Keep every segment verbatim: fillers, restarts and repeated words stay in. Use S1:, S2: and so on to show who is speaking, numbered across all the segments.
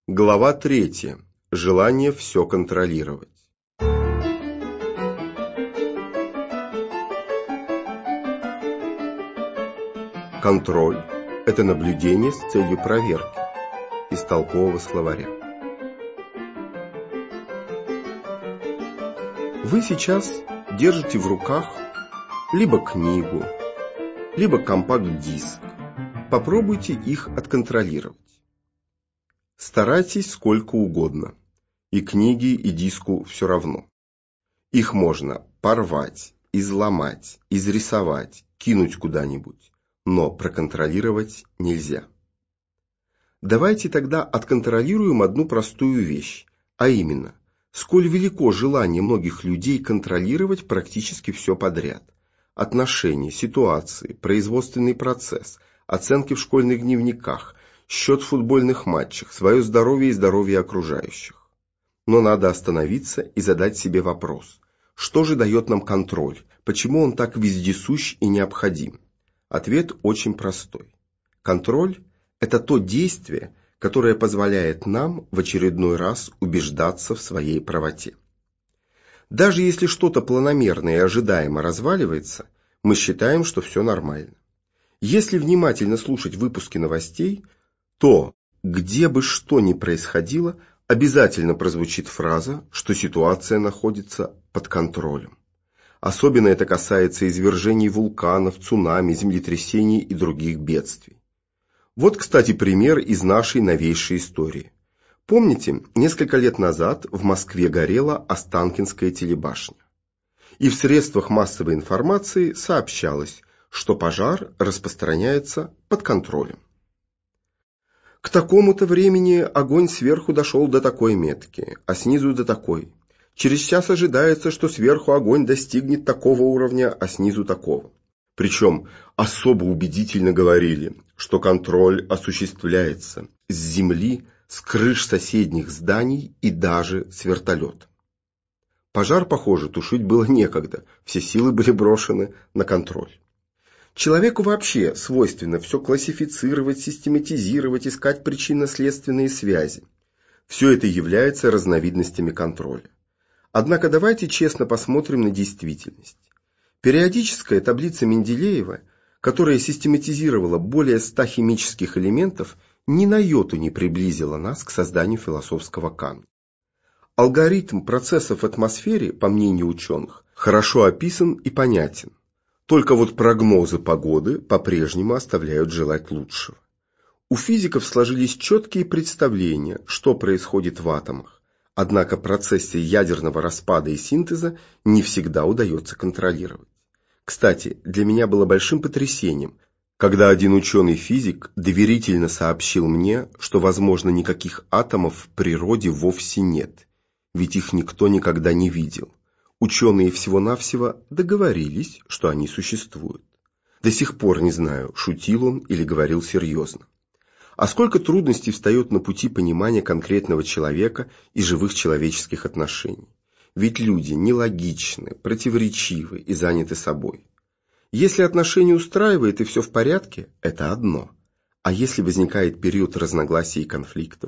S1: Глава третья. Желание все контролировать. Контроль – это наблюдение с целью проверки. Из толкового словаря. Вы сейчас держите в руках либо книгу, либо компакт-диск. Попробуйте их отконтролировать. Старайтесь сколько угодно. И книге, и диску все равно. Их можно порвать, изломать, изрисовать, кинуть куда-нибудь. Но проконтролировать нельзя. Давайте тогда отконтролируем одну простую вещь, а именно, сколь велико желание многих людей контролировать практически все подряд. Отношения, ситуации, производственный процесс, оценки в школьных дневниках, счет в футбольных матчах, свое здоровье и здоровье окружающих. Но надо остановиться и задать себе вопрос. Что же дает нам контроль? Почему он так вездесущ и необходим? Ответ очень простой. Контроль – это то действие, которое позволяет нам в очередной раз убеждаться в своей правоте. Даже если что-то планомерно и ожидаемо разваливается, мы считаем, что все нормально. Если внимательно слушать выпуски новостей, то, где бы что ни происходило, обязательно прозвучит фраза, что ситуация находится под контролем. Особенно это касается извержений вулканов, цунами, землетрясений и других бедствий. Вот, кстати, пример из нашей новейшей истории. Помните, несколько лет назад в Москве горела Останкинская телебашня. И в средствах массовой информации сообщалось, что пожар распространяется под контролем. К такому-то времени огонь сверху дошел до такой метки, а снизу до такой. Через час ожидается, что сверху огонь достигнет такого уровня, а снизу такого. Причем особо убедительно говорили, что контроль осуществляется с земли, с крыш соседних зданий и даже с вертолета. Пожар, похоже, тушить было некогда, все силы были брошены на контроль. Человеку вообще свойственно все классифицировать, систематизировать, искать причинно-следственные связи. Все это является разновидностями контроля. Однако давайте честно посмотрим на действительность. Периодическая таблица Менделеева, которая систематизировала более ста химических элементов, ни на йоту не приблизила нас к созданию философского камня. Алгоритм процессов в атмосфере, по мнению ученых, хорошо описан и понятен. Только вот прогнозы погоды по-прежнему оставляют желать лучшего. У физиков сложились четкие представления, что происходит в атомах, однако процессы ядерного распада и синтеза не всегда удается контролировать. Кстати, для меня было большим потрясением, когда один ученый-физик доверительно сообщил мне, что, возможно, никаких атомов в природе вовсе нет, ведь их никто никогда не видел. Ученые всего-навсего договорились, что они существуют. До сих пор не знаю, шутил он или говорил серьезно. А сколько трудностей встает на пути понимания конкретного человека и живых человеческих отношений. Ведь люди нелогичны, противоречивы и заняты собой. Если отношения устраивает и все в порядке, это одно. А если возникает период разногласий и конфликтов?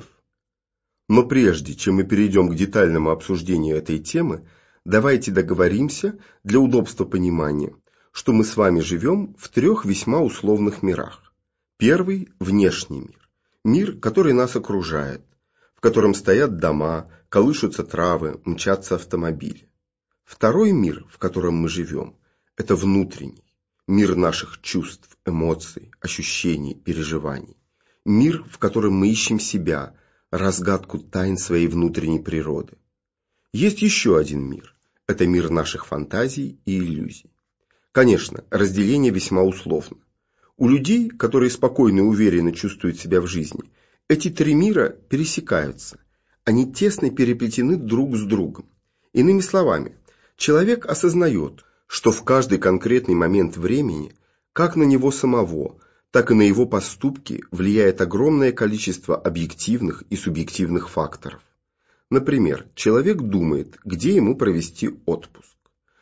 S1: Но прежде, чем мы перейдем к детальному обсуждению этой темы, давайте договоримся для удобства понимания, что мы с вами живем в трех весьма условных мирах. Первый – внешний мир. Мир, который нас окружает, в котором стоят дома, колышутся травы, мчатся автомобили. Второй мир, в котором мы живем, это внутренний. Мир наших чувств, эмоций, ощущений, переживаний. Мир, в котором мы ищем себя, разгадку тайн своей внутренней природы. Есть еще один мир. Это мир наших фантазий и иллюзий. Конечно, разделение весьма условно. У людей, которые спокойно и уверенно чувствуют себя в жизни, эти три мира пересекаются. Они тесно переплетены друг с другом. Иными словами, человек осознает, что в каждый конкретный момент времени, как на него самого, так и на его поступки влияет огромное количество объективных и субъективных факторов. Например, человек думает, где ему провести отпуск.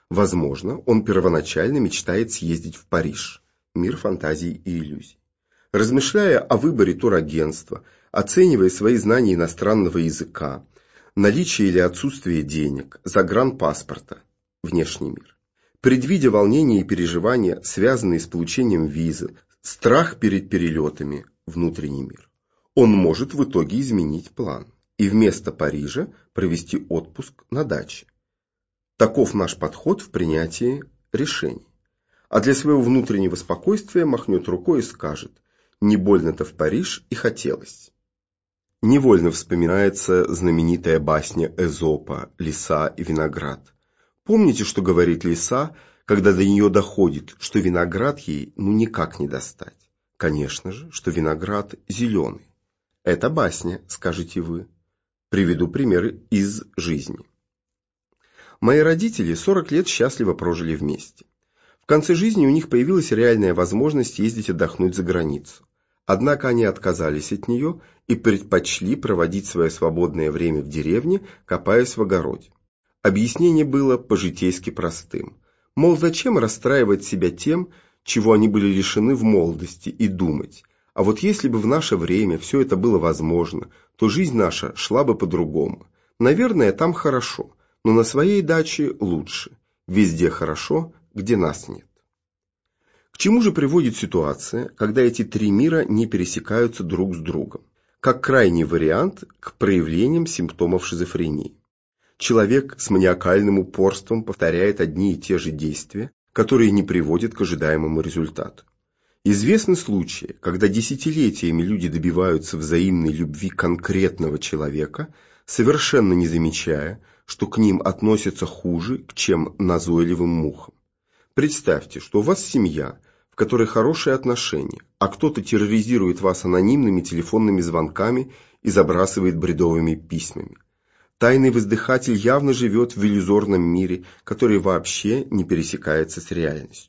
S1: Возможно, он первоначально мечтает съездить в Париж, мир фантазий и иллюзий. Размышляя о выборе турагентства, оценивая свои знания иностранного языка, наличие или отсутствие денег, загранпаспорта, внешний мир, предвидя волнения и переживания, связанные с получением визы, страх перед перелетами, внутренний мир, он может в итоге изменить план и вместо Парижа провести отпуск на даче. Таков наш подход в принятии решений. А для своего внутреннего спокойствия махнет рукой и скажет: не больно-то в Париж и хотелось. Невольно вспоминается знаменитая басня Эзопа «Лиса и виноград». Помните, что говорит лиса, когда до нее доходит, что виноград ей ну никак не достать? Конечно же, что виноград зеленый. Это басня, скажете вы. Приведу примеры из жизни. Мои родители сорок лет счастливо прожили вместе. В конце жизни у них появилась реальная возможность ездить отдохнуть за границу. Однако они отказались от нее и предпочли проводить свое свободное время в деревне, копаясь в огороде. Объяснение было по-житейски простым. Мол, зачем расстраивать себя тем, чего они были лишены в молодости, и думать: а вот если бы в наше время все это было возможно, то жизнь наша шла бы по-другому. Наверное, там хорошо, но на своей даче лучше. Везде хорошо, где нас нет. К чему же приводит ситуация, когда эти три мира не пересекаются друг с другом? Как крайний вариант к проявлениям симптомов шизофрении. Человек с маниакальным упорством повторяет одни и те же действия, которые не приводят к ожидаемому результату. Известны случаи, когда десятилетиями люди добиваются взаимной любви конкретного человека, совершенно не замечая, что к ним относятся хуже, чем назойливым мухам. Представьте, что у вас семья, в которой хорошие отношения, а кто-то терроризирует вас анонимными телефонными звонками и забрасывает бредовыми письмами. Тайный воздыхатель явно живет в иллюзорном мире, который вообще не пересекается с реальностью.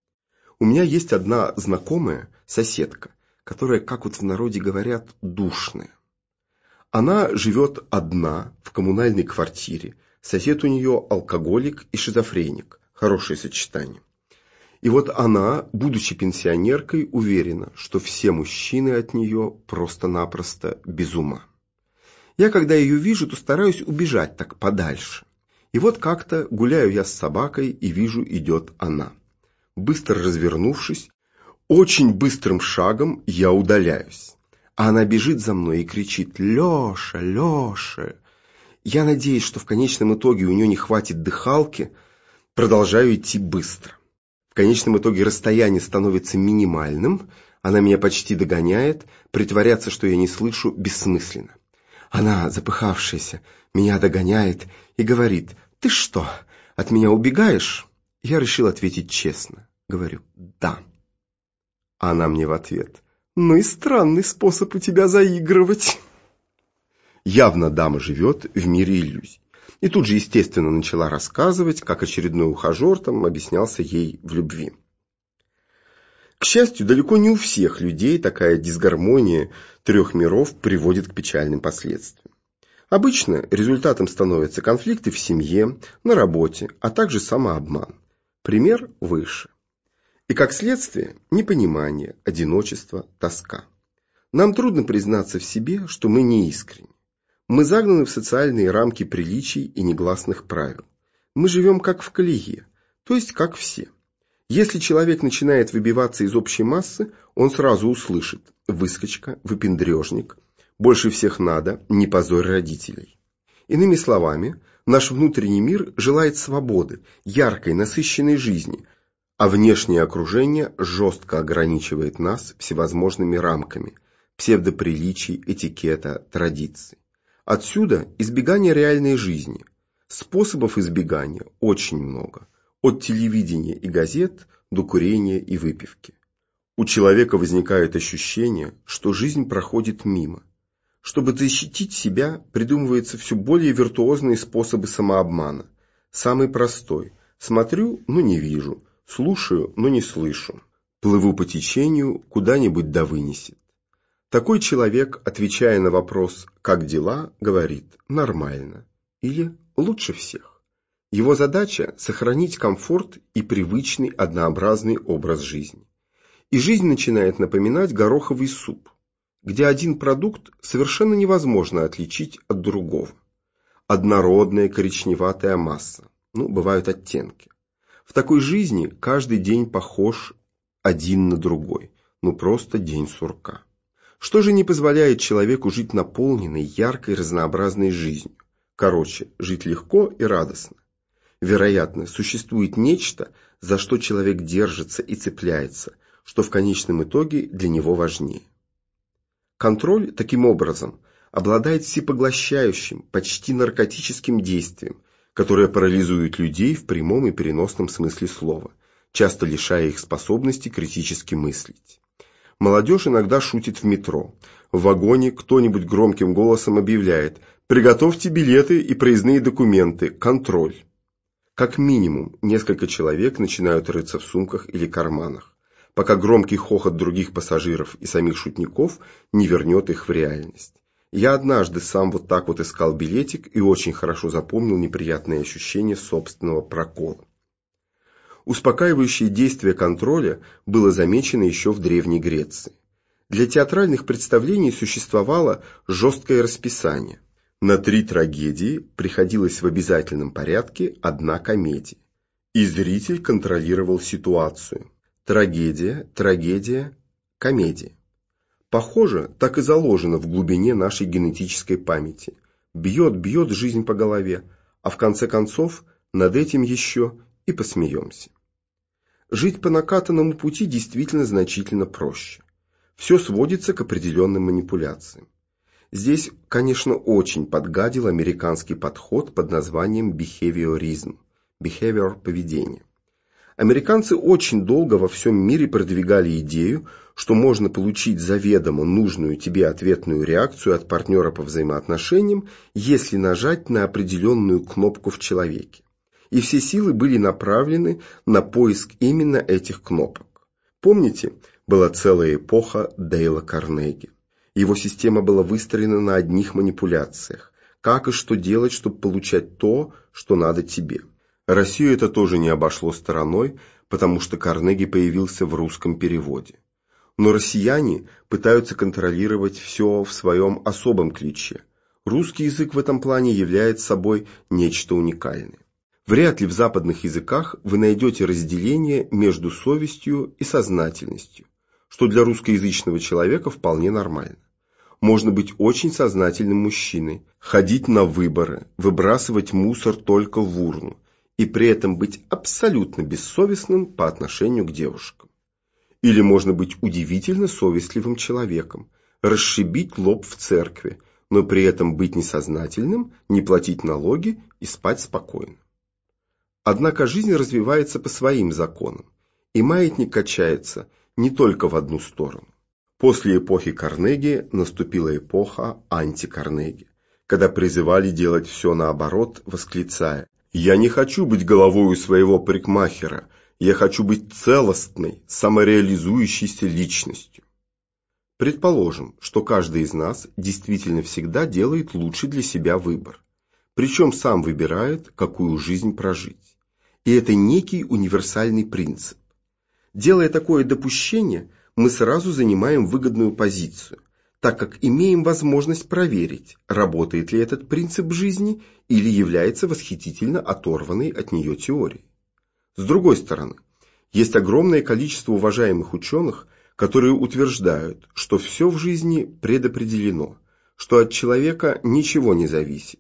S1: У меня есть одна знакомая, соседка, которая, как вот в народе говорят, душная. Она живет одна в коммунальной квартире, сосед у нее алкоголик и шизофреник, хорошее сочетание. И вот она, будучи пенсионеркой, уверена, что все мужчины от нее просто-напросто без ума. Я, когда ее вижу, то стараюсь убежать так подальше. И вот как-то гуляю я с собакой и вижу, идет она. Быстро развернувшись, очень быстрым шагом я удаляюсь. А она бежит за мной и кричит: «Леша, Леша!» Я надеюсь, что в конечном итоге у нее не хватит дыхалки, продолжаю идти быстро. В конечном итоге расстояние становится минимальным, она меня почти догоняет, притворяться, что я не слышу, бессмысленно. Она, запыхавшаяся, меня догоняет и говорит: «Ты что, от меня убегаешь?» Я решил ответить честно. Говорю: «Да». А она мне в ответ: «Ну и странный способ у тебя заигрывать». Явно дама живет в мире иллюзий. И тут же, естественно, начала рассказывать, как очередной ухажер там объяснялся ей в любви. К счастью, далеко не у всех людей такая дисгармония трех миров приводит к печальным последствиям. Обычно результатом становятся конфликты в семье, на работе, а также самообман. Пример выше. И как следствие непонимание, одиночество, тоска. Нам трудно признаться в себе, что мы не искренни. Мы загнаны в социальные рамки приличий и негласных правил. Мы живем как в колее, то есть как все. Если человек начинает выбиваться из общей массы, он сразу услышит: выскочка, выпендрежник, больше всех надо, не позорь родителей. Иными словами, наш внутренний мир желает свободы, яркой, насыщенной жизни, а внешнее окружение жестко ограничивает нас всевозможными рамками псевдоприличий, этикета, традиций. Отсюда избегание реальной жизни. Способов избегания очень много. От телевидения и газет до курения и выпивки. У человека возникает ощущение, что жизнь проходит мимо. Чтобы защитить себя, придумываются все более виртуозные способы самообмана. Самый простой: смотрю, но не вижу, слушаю, но не слышу. Плыву по течению, куда-нибудь да вынесет. Такой человек, отвечая на вопрос «как дела?», говорит «нормально» или «лучше всех». Его задача – сохранить комфорт и привычный однообразный образ жизни. и жизнь начинает напоминать гороховый суп, где один продукт совершенно невозможно отличить от другого. Однородная коричневатая масса, ну, бывают оттенки. В такой жизни каждый день похож один на другой, ну просто день сурка. Что же не позволяет человеку жить наполненной, яркой, разнообразной жизнью? Короче, жить легко и радостно. Вероятно, существует нечто, за что человек держится и цепляется, что в конечном итоге для него важнее. Контроль, таким образом, обладает всепоглощающим, почти наркотическим действием, которое парализует людей в прямом и переносном смысле слова, часто лишая их способности критически мыслить. Молодежь иногда шутит в метро. В вагоне кто-нибудь громким голосом объявляет: «Приготовьте билеты и проездные документы, контроль». Как минимум, несколько человек начинают рыться в сумках или карманах, пока громкий хохот других пассажиров и самих шутников не вернет их в реальность. Я однажды сам вот так вот искал билетик и очень хорошо запомнил неприятные ощущения собственного прокола. Успокаивающее действие контроля было замечено еще в Древней Греции. Для театральных представлений существовало жесткое расписание. На три трагедии приходилось в обязательном порядке одна комедия. И зритель контролировал ситуацию. Трагедия, трагедия, комедия. Похоже, так и заложено в глубине нашей генетической памяти. Бьет, бьет жизнь по голове, а в конце концов над этим еще и посмеемся. Жить по накатанному пути действительно значительно проще. Все сводится к определенным манипуляциям. Здесь, конечно, очень подгадил американский подход под названием behaviorism, behavior поведение. Американцы очень долго во всем мире продвигали идею, что можно получить заведомо нужную тебе ответную реакцию от партнера по взаимоотношениям, если нажать на определенную кнопку в человеке. И все силы были направлены на поиск именно этих кнопок. Помните, была целая эпоха Дейла Карнеги. Его система была выстроена на одних манипуляциях. Как и что делать, чтобы получать то, что надо тебе. Россию это тоже не обошло стороной, потому что Карнеги появился в русском переводе. Но россияне пытаются контролировать все в своем особом ключе. Русский язык в этом плане является собой нечто уникальное. Вряд ли в западных языках вы найдете разделение между совестью и сознательностью, что для русскоязычного человека вполне нормально. Можно быть очень сознательным мужчиной, ходить на выборы, выбрасывать мусор только в урну, и при этом быть абсолютно бессовестным по отношению к девушкам. Или можно быть удивительно совестливым человеком, расшибить лоб в церкви, но при этом быть несознательным, не платить налоги и спать спокойно. Однако жизнь развивается по своим законам, и маятник качается не только в одну сторону. После эпохи Карнеги наступила эпоха анти-Карнеги, когда призывали делать все наоборот, восклицая: «Я не хочу быть головой у своего парикмахера, я хочу быть целостной, самореализующейся личностью». Предположим, что каждый из нас действительно всегда делает лучший для себя выбор, причем сам выбирает, какую жизнь прожить. И это некий универсальный принцип. Делая такое допущение, мы сразу занимаем выгодную позицию, так как имеем возможность проверить, работает ли этот принцип в жизни или является восхитительно оторванной от нее теорией. С другой стороны, есть огромное количество уважаемых ученых, которые утверждают, что все в жизни предопределено, что от человека ничего не зависит.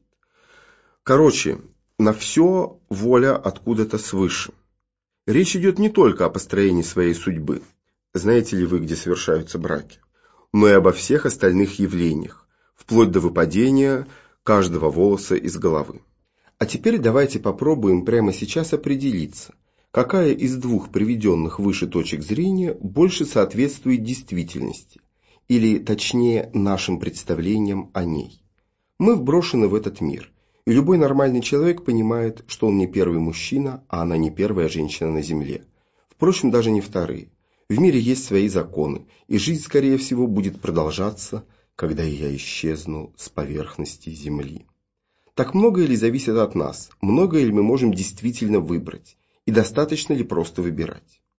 S1: Короче, на все воля откуда-то свыше. Речь идет не только о построении своей судьбы, знаете ли вы, где совершаются браки, но и обо всех остальных явлениях, вплоть до выпадения каждого волоса из головы. А теперь давайте попробуем прямо сейчас определиться, какая из двух приведенных выше точек зрения больше соответствует действительности, или точнее нашим представлениям о ней. Мы вброшены в этот мир, и любой нормальный человек понимает, что он не первый мужчина, а она не первая женщина на земле. Впрочем, даже не вторые. В мире есть свои законы, и жизнь, скорее всего, будет продолжаться, когда я исчезну с поверхности земли. Так многое ли зависит от нас? Многое ли мы можем действительно выбрать? И достаточно ли просто выбирать?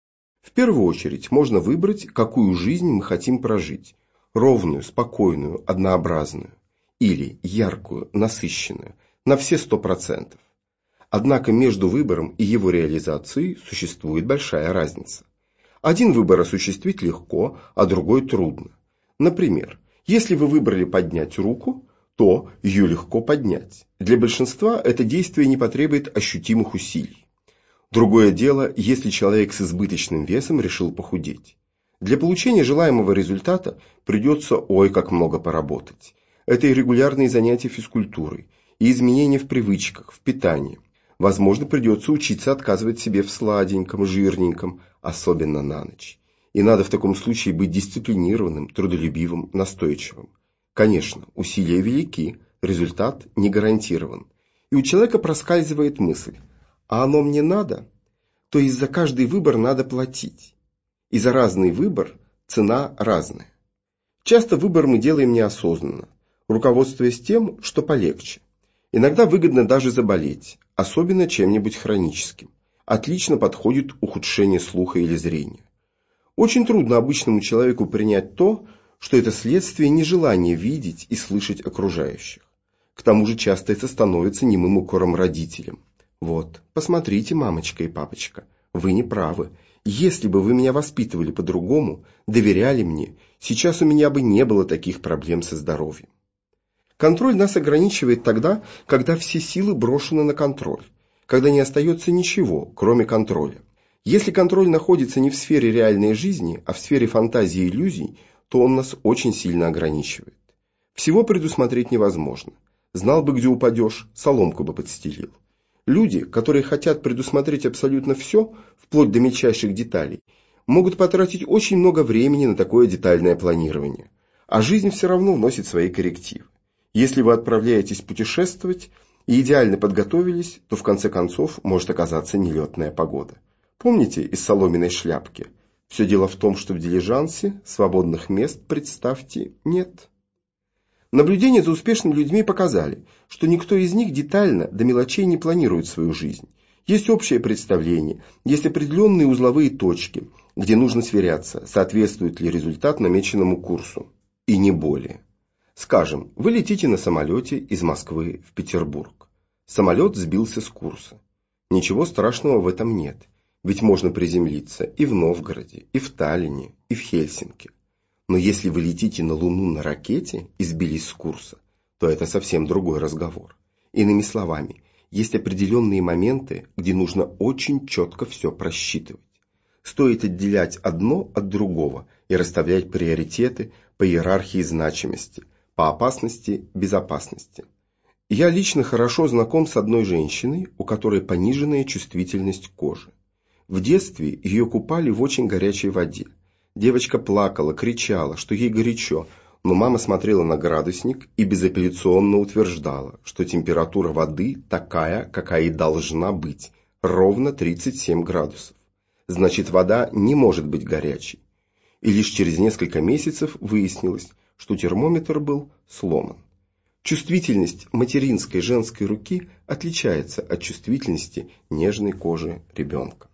S1: В первую очередь можно выбрать, какую жизнь мы хотим прожить. Ровную, спокойную, однообразную. Или яркую, насыщенную, на все сто процентов. Однако между выбором и его реализацией существует большая разница. Один выбор осуществить легко, а другой трудно. Например, если вы выбрали поднять руку, то ее легко поднять. Для большинства это действие не потребует ощутимых усилий. Другое дело, если человек с избыточным весом решил похудеть. Для получения желаемого результата придется ой как много поработать. Это и регулярные занятия физкультурой, и изменения в привычках, в питании. Возможно, придется учиться отказывать себе в сладеньком, жирненьком, особенно на ночь. И надо в таком случае быть дисциплинированным, трудолюбивым, настойчивым. Конечно, усилия велики, результат не гарантирован. И у человека проскальзывает мысль: а оно мне надо? То есть за каждый выбор надо платить. И за разный выбор цена разная. Часто выбор мы делаем неосознанно, руководствуясь тем, что полегче. Иногда выгодно даже заболеть, особенно чем-нибудь хроническим. Отлично подходит ухудшение слуха или зрения. Очень трудно обычному человеку принять то, что это следствие нежелания видеть и слышать окружающих. К тому же часто это становится немым укором родителям. Вот, посмотрите, мамочка и папочка, вы не правы. Если бы вы меня воспитывали по-другому, доверяли мне, сейчас у меня бы не было таких проблем со здоровьем. Контроль нас ограничивает тогда, когда все силы брошены на контроль, когда не остается ничего, кроме контроля. Если контроль находится не в сфере реальной жизни, а в сфере фантазии и иллюзий, то он нас очень сильно ограничивает. Всего предусмотреть невозможно. Знал бы, где упадешь, соломку бы подстелил. Люди, которые хотят предусмотреть абсолютно все, вплоть до мельчайших деталей, могут потратить очень много времени на такое детальное планирование. А жизнь все равно вносит свои коррективы. Если вы отправляетесь путешествовать и идеально подготовились, то в конце концов может оказаться нелетная погода. Помните из соломенной шляпки? Все дело в том, что в дилижансе свободных мест, представьте, нет. Наблюдения за успешными людьми показали, что никто из них детально до мелочей не планирует свою жизнь. Есть общее представление, есть определенные узловые точки, где нужно сверяться, соответствует ли результат намеченному курсу. И не более. Скажем, вы летите на самолете из Москвы в Петербург. Самолет сбился с курса. Ничего страшного в этом нет, ведь можно приземлиться и в Новгороде, и в Таллине, и в Хельсинки. Но если вы летите на Луну на ракете и сбились с курса, то это совсем другой разговор. Иными словами, есть определенные моменты, где нужно очень четко все просчитывать. Стоит отделять одно от другого и расставлять приоритеты по иерархии значимости, по опасности, безопасности. Я лично хорошо знаком с одной женщиной, у которой пониженная чувствительность кожи. В детстве ее купали в очень горячей воде. Девочка плакала, кричала, что ей горячо, но мама смотрела на градусник и безапелляционно утверждала, что температура воды такая, какая и должна быть, ровно тридцать семь градусов. Значит, вода не может быть горячей. И лишь через несколько месяцев выяснилось, что термометр был сломан. Чувствительность материнской женской руки отличается от чувствительности нежной кожи ребенка.